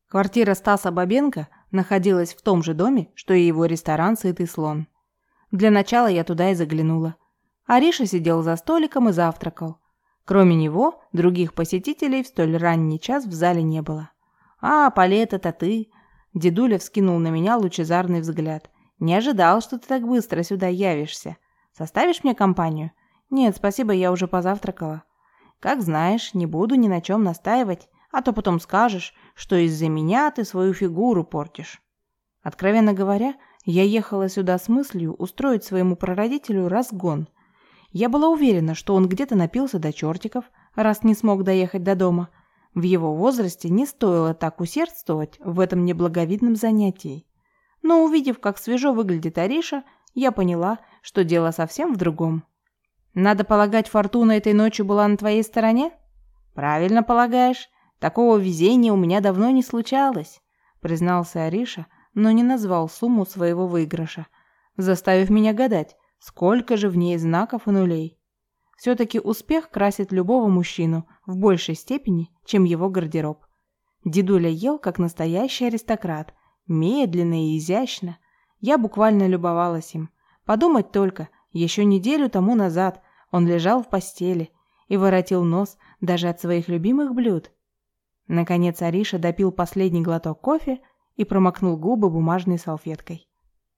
Квартира Стаса Бабенко находилась в том же доме, что и его ресторан «Сытый слон». Для начала я туда и заглянула. Ариша сидел за столиком и завтракал. Кроме него, других посетителей в столь ранний час в зале не было. «А, Палет, это ты?» Дедуля вскинул на меня лучезарный взгляд. «Не ожидал, что ты так быстро сюда явишься. Составишь мне компанию?» «Нет, спасибо, я уже позавтракала». «Как знаешь, не буду ни на чем настаивать, а то потом скажешь, что из-за меня ты свою фигуру портишь». Откровенно говоря, я ехала сюда с мыслью устроить своему прародителю разгон. Я была уверена, что он где-то напился до чертиков, раз не смог доехать до дома. В его возрасте не стоило так усердствовать в этом неблаговидном занятии. Но увидев, как свежо выглядит Ариша, я поняла, что дело совсем в другом. «Надо полагать, фортуна этой ночью была на твоей стороне?» «Правильно полагаешь. Такого везения у меня давно не случалось», признался Ариша, но не назвал сумму своего выигрыша, заставив меня гадать, сколько же в ней знаков и нулей. Все-таки успех красит любого мужчину в большей степени, чем его гардероб. Дедуля ел, как настоящий аристократ, медленно и изящно. Я буквально любовалась им. Подумать только, еще неделю тому назад он лежал в постели и воротил нос даже от своих любимых блюд. Наконец Ариша допил последний глоток кофе и промокнул губы бумажной салфеткой.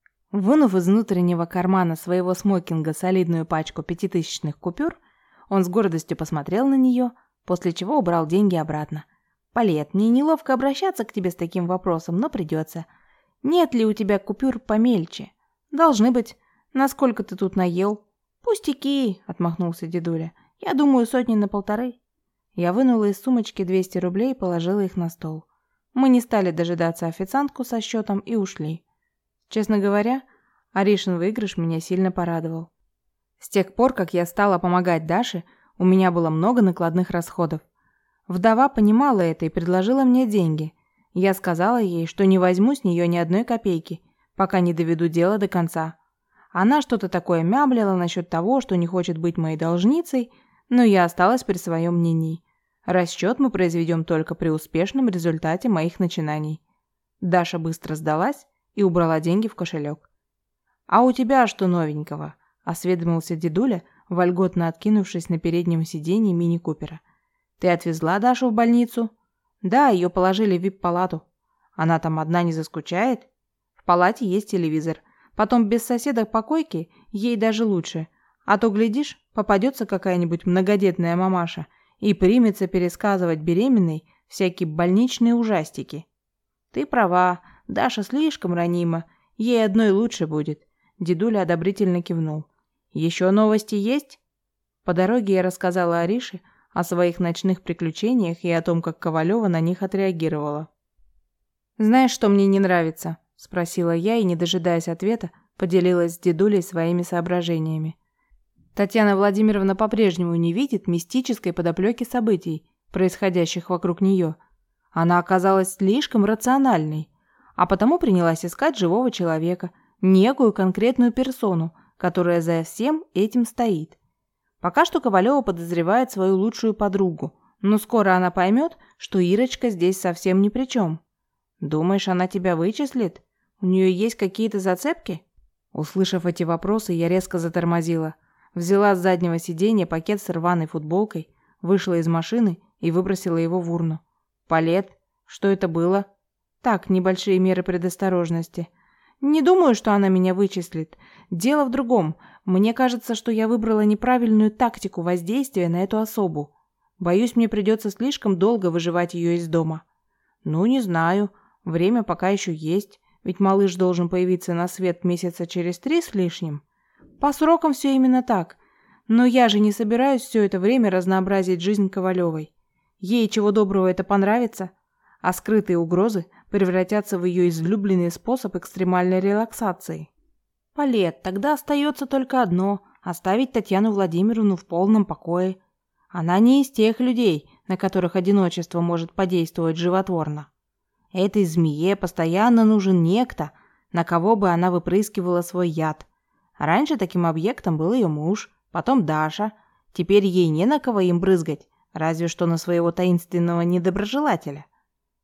Вынув из внутреннего кармана своего смокинга солидную пачку 5000-ных купюр, он с гордостью посмотрел на нее, после чего убрал деньги обратно. «Палет, мне неловко обращаться к тебе с таким вопросом, но придется. Нет ли у тебя купюр помельче? Должны быть. Насколько ты тут наел?» «Пустяки», — отмахнулся дедуля. «Я думаю, 100 на 1,5». Я вынула из сумочки 200 рублей и положила их на стол. Мы не стали дожидаться официантку со счетом и ушли. Честно говоря, Аришин выигрыш меня сильно порадовал. С тех пор, как я стала помогать Даше, у меня было много накладных расходов. Вдова понимала это и предложила мне деньги. Я сказала ей, что не возьму с нее ни одной копейки, пока не доведу дело до конца. Она что-то такое мямлила насчет того, что не хочет быть моей должницей, но я осталась при своем мнении. Расчет мы произведем только при успешном результате моих начинаний. Даша быстро сдалась и убрала деньги в кошелек. «А у тебя что новенького?» – осведомился дедуля, вольготно откинувшись на переднем сиденье мини-купера. «Ты отвезла Дашу в больницу?» «Да, ее положили в вип-палату. Она там одна не заскучает?» «В палате есть телевизор. Потом без соседа по койке ей даже лучше. А то, глядишь, попадется какая-нибудь многодетная мамаша и примется пересказывать беременной всякие больничные ужастики». «Ты права, Даша слишком ранима, ей одной лучше будет», – дедуля одобрительно кивнул. «Еще новости есть?» По дороге я рассказала Арише о своих ночных приключениях и о том, как Ковалева на них отреагировала. «Знаешь, что мне не нравится?» – спросила я и, не дожидаясь ответа, поделилась с дедулей своими соображениями. Татьяна Владимировна по-прежнему не видит мистической подоплеки событий, происходящих вокруг нее. Она оказалась слишком рациональной, а потому принялась искать живого человека, некую конкретную персону, которая за всем этим стоит. Пока что Ковалева подозревает свою лучшую подругу, но скоро она поймет, что Ирочка здесь совсем ни при чем. «Думаешь, она тебя вычислит? У нее есть какие-то зацепки?» Услышав эти вопросы, я резко затормозила. Взяла с заднего сиденья пакет с рваной футболкой, вышла из машины и выбросила его в урну. «Палет, что это было?» «Так, небольшие меры предосторожности. Не думаю, что она меня вычислит. Дело в другом. Мне кажется, что я выбрала неправильную тактику воздействия на эту особу. Боюсь, мне придется слишком долго выживать ее из дома». «Ну, не знаю. Время пока еще есть, ведь малыш должен появиться на свет месяца через 3 с лишним. По срокам все именно так. Но я же не собираюсь все это время разнообразить жизнь Ковалевой. Ей чего доброго это понравится, а скрытые угрозы превратятся в ее излюбленный способ экстремальной релаксации. Палет, тогда остается только одно – оставить Татьяну Владимировну в полном покое. Она не из тех людей, на которых одиночество может подействовать животворно. Этой змее постоянно нужен некто, на кого бы она выпрыскивала свой яд. Раньше таким объектом был ее муж, потом Даша. Теперь ей не на кого им брызгать, разве что на своего таинственного недоброжелателя.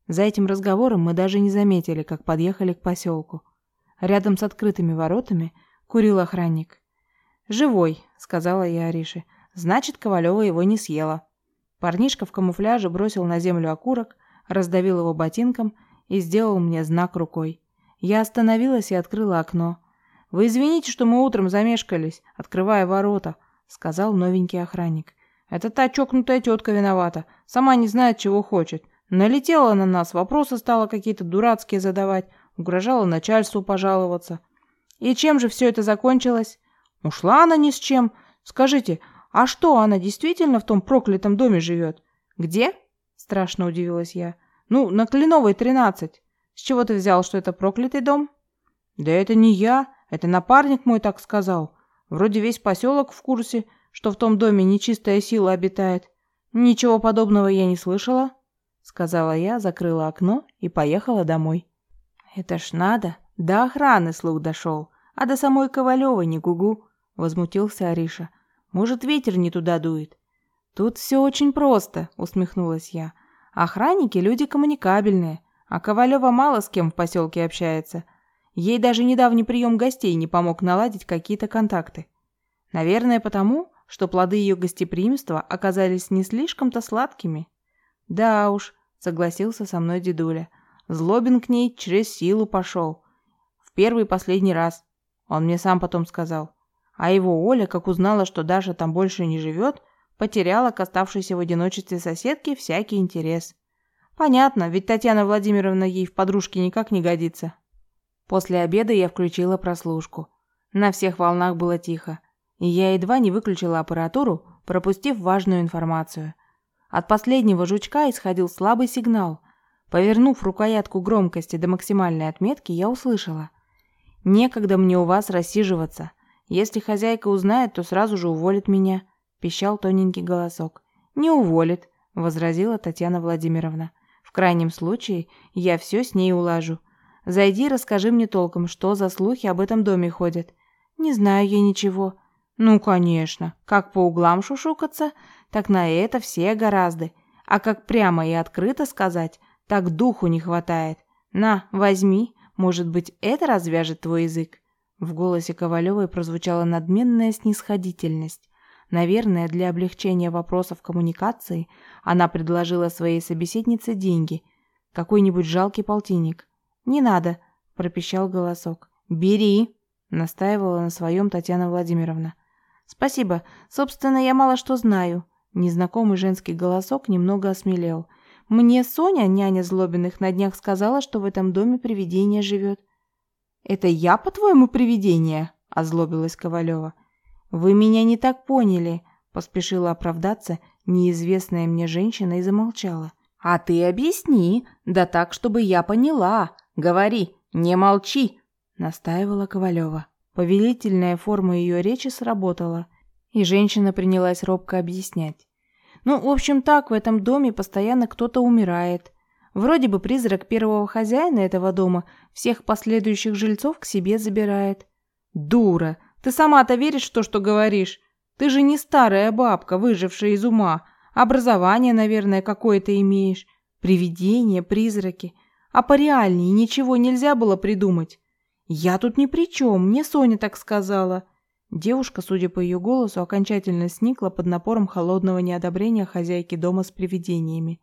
За этим разговором мы даже не заметили, как подъехали к поселку. Рядом с открытыми воротами курил охранник. «Живой», — сказала я Арише. «Значит, Ковалева его не съела». Парнишка в камуфляже бросил на землю окурок, раздавил его ботинком и сделал мне знак рукой. Я остановилась и открыла окно. «Вы извините, что мы утром замешкались, открывая ворота», — сказал новенький охранник. «Это та чокнутая тетка виновата. Сама не знает, чего хочет. Налетела на нас, вопросы стала какие-то дурацкие задавать, угрожала начальству пожаловаться. И чем же все это закончилось? Ушла она ни с чем. Скажите, а что, она действительно в том проклятом доме живет?» «Где?» — страшно удивилась я. «Ну, на Кленовой, 13. С чего ты взял, что это проклятый дом?» «Да это не я, это напарник мой так сказал. Вроде весь поселок в курсе, что в том доме нечистая сила обитает. Ничего подобного я не слышала», — сказала я, закрыла окно и поехала домой. «Это ж надо, до охраны слух дошел, а до самой Ковалевой не гугу», — возмутился Ариша. «Может, ветер не туда дует?» «Тут все очень просто», — усмехнулась я. «Охранники — люди коммуникабельные, а Ковалева мало с кем в поселке общается. Ей даже недавний прием гостей не помог наладить какие-то контакты. Наверное, потому, что плоды ее гостеприимства оказались не слишком-то сладкими». «Да уж», — согласился со мной дедуля, — «Злобин к ней через силу пошел. В первый и последний раз. Он мне сам потом сказал. А его Оля, как узнала, что Даша там больше не живет, потеряла к оставшейся в одиночестве соседке всякий интерес. Понятно, ведь Татьяна Владимировна ей в подружке никак не годится». После обеда я включила прослушку. На всех волнах было тихо, и я едва не выключила аппаратуру, пропустив важную информацию. От последнего жучка исходил слабый сигнал. Повернув рукоятку громкости до максимальной отметки, я услышала: «Некогда мне у вас рассиживаться. Если хозяйка узнает, то сразу же уволит меня», – пищал тоненький голосок. «Не уволит», – возразила Татьяна Владимировна. «В крайнем случае я все с ней улажу. Зайди, расскажи мне толком, что за слухи об этом доме ходят». «Не знаю я ничего». «Ну, конечно, как по углам шушукаться, так на это все гораздо. А как прямо и открыто сказать, так духу не хватает. На, возьми, может быть, это развяжет твой язык». В голосе Ковалевой прозвучала надменная снисходительность. Наверное, для облегчения вопросов коммуникации она предложила своей собеседнице деньги, какой-нибудь жалкий полтинник. «Не надо», – пропищал голосок. «Бери», – настаивала на своем Татьяна Владимировна. «Спасибо. Собственно, я мало что знаю». Незнакомый женский голосок немного осмелел. «Мне Соня, няня Злобиных, на днях сказала, что в этом доме привидение живет». «Это я, по-твоему, привидение?» – озлобилась Ковалева. «Вы меня не так поняли», – поспешила оправдаться неизвестная мне женщина и замолчала. «А ты объясни, да так, чтобы я поняла. Говори, не молчи», – настаивала Ковалева. Повелительная форма ее речи сработала, и женщина принялась робко объяснять. «Ну, в общем так, в этом доме постоянно кто-то умирает. Вроде бы призрак первого хозяина этого дома всех последующих жильцов к себе забирает». «Дура! Ты сама-то веришь в то, что говоришь? Ты же не старая бабка, выжившая из ума. Образование, наверное, какое-то имеешь. Привидения, призраки. А пореальнее ничего нельзя было придумать». «Я тут ни при чем, мне Соня так сказала». Девушка, судя по ее голосу, окончательно сникла под напором холодного неодобрения хозяйки дома с привидениями.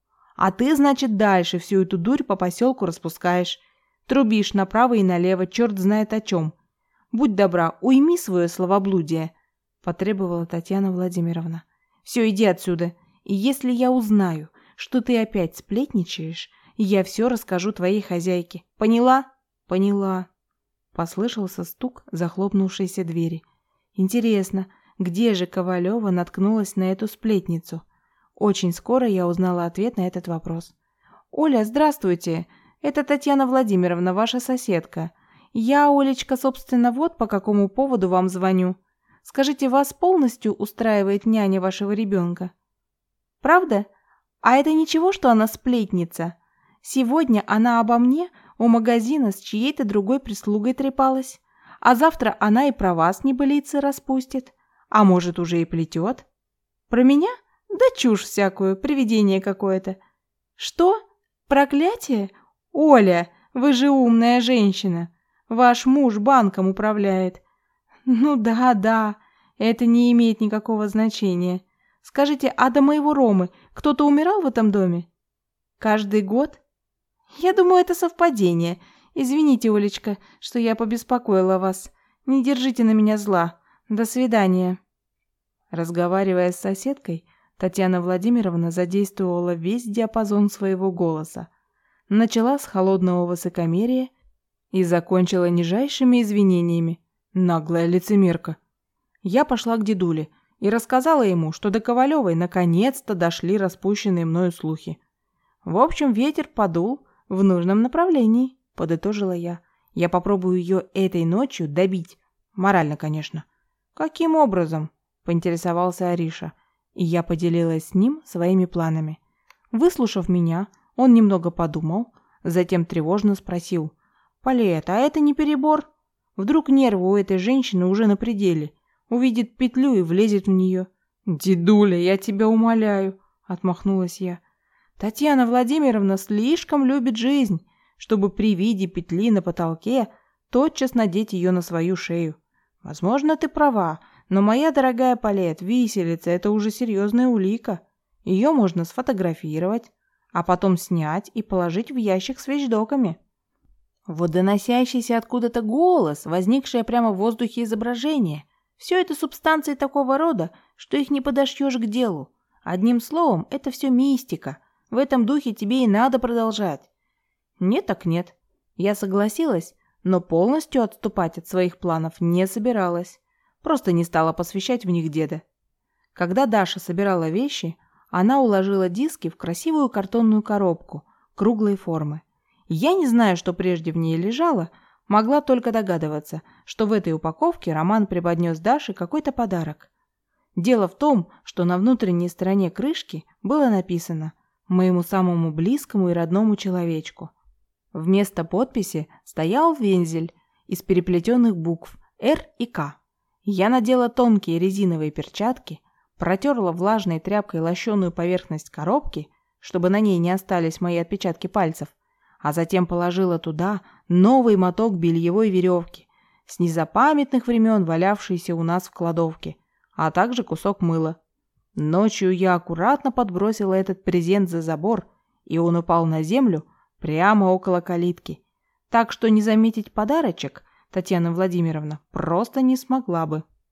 «А ты, значит, дальше всю эту дурь по поселку распускаешь. Трубишь направо и налево, черт знает о чем. Будь добра, уйми свое словоблудие», – потребовала Татьяна Владимировна. «Все, иди отсюда. И если я узнаю, что ты опять сплетничаешь, я все расскажу твоей хозяйке. Поняла?» «Поняла». Послышался стук захлопнувшейся двери. Интересно, где же Ковалева наткнулась на эту сплетницу? Очень скоро я узнала ответ на этот вопрос. «Оля, здравствуйте. Это Татьяна Владимировна, ваша соседка. Я, Олечка, собственно, вот по какому поводу вам звоню. Скажите, вас полностью устраивает няня вашего ребенка?» «Правда? А это ничего, что она сплетница? Сегодня она обо мне у магазина с чьей-то другой прислугой трепалась, а завтра она и про вас небылицы распустит, а может, уже и плетет. Про меня? Да чушь всякую, привидение какое-то. Что? Проклятие? Оля, вы же умная женщина. Ваш муж банком управляет. Ну да, это не имеет никакого значения. Скажите, а до моего Ромы кто-то умирал в этом доме? Каждый год? Я думаю, это совпадение. Извините, Олечка, что я побеспокоила вас. Не держите на меня зла. До свидания. Разговаривая с соседкой, Татьяна Владимировна задействовала весь диапазон своего голоса. Начала с холодного высокомерия и закончила нижайшими извинениями. Наглая лицемерка. Я пошла к дедуле и рассказала ему, что до Ковалевой наконец-то дошли распущенные мною слухи. В общем, ветер подул в нужном направлении, подытожила я. Я попробую ее этой ночью добить. Морально, конечно. Каким образом? Поинтересовался Ариша, и я поделилась с ним своими планами. Выслушав меня, он немного подумал, затем тревожно спросил: «Палет, а это не перебор? Вдруг нервы у этой женщины уже на пределе, увидит петлю и влезет в нее». «Дедуля, я тебя умоляю», — отмахнулась я. «Татьяна Владимировна слишком любит жизнь, чтобы при виде петли на потолке тотчас надеть ее на свою шею. Возможно, ты права, но, моя дорогая Палет, виселица — это уже серьезная улика. Ее можно сфотографировать, а потом снять и положить в ящик с вещдоками». Вот доносящийся откуда-то голос, возникшее прямо в воздухе изображение — все это субстанции такого рода, что их не подошьешь к делу. Одним словом, это все мистика. В этом духе тебе и надо продолжать. Нет так нет. Я согласилась, но полностью отступать от своих планов не собиралась. Просто не стала посвящать в них деда. Когда Даша собирала вещи, она уложила диски в красивую картонную коробку круглой формы. Я не знаю, что прежде в ней лежало, могла только догадываться, что в этой упаковке Роман преподнес Даше какой-то подарок. Дело в том, что на внутренней стороне крышки было написано «Моему самому близкому и родному человечку». Вместо подписи стоял вензель из переплетенных букв «Р» и «К». Я надела тонкие резиновые перчатки, протерла влажной тряпкой лощеную поверхность коробки, чтобы на ней не остались мои отпечатки пальцев, а затем положила туда новый моток бельевой веревки, с незапамятных времен валявшийся у нас в кладовке, а также кусок мыла. Ночью я аккуратно подбросила этот презент за забор, и он упал на землю прямо около калитки, так что не заметить подарочек Татьяна Владимировна просто не смогла бы.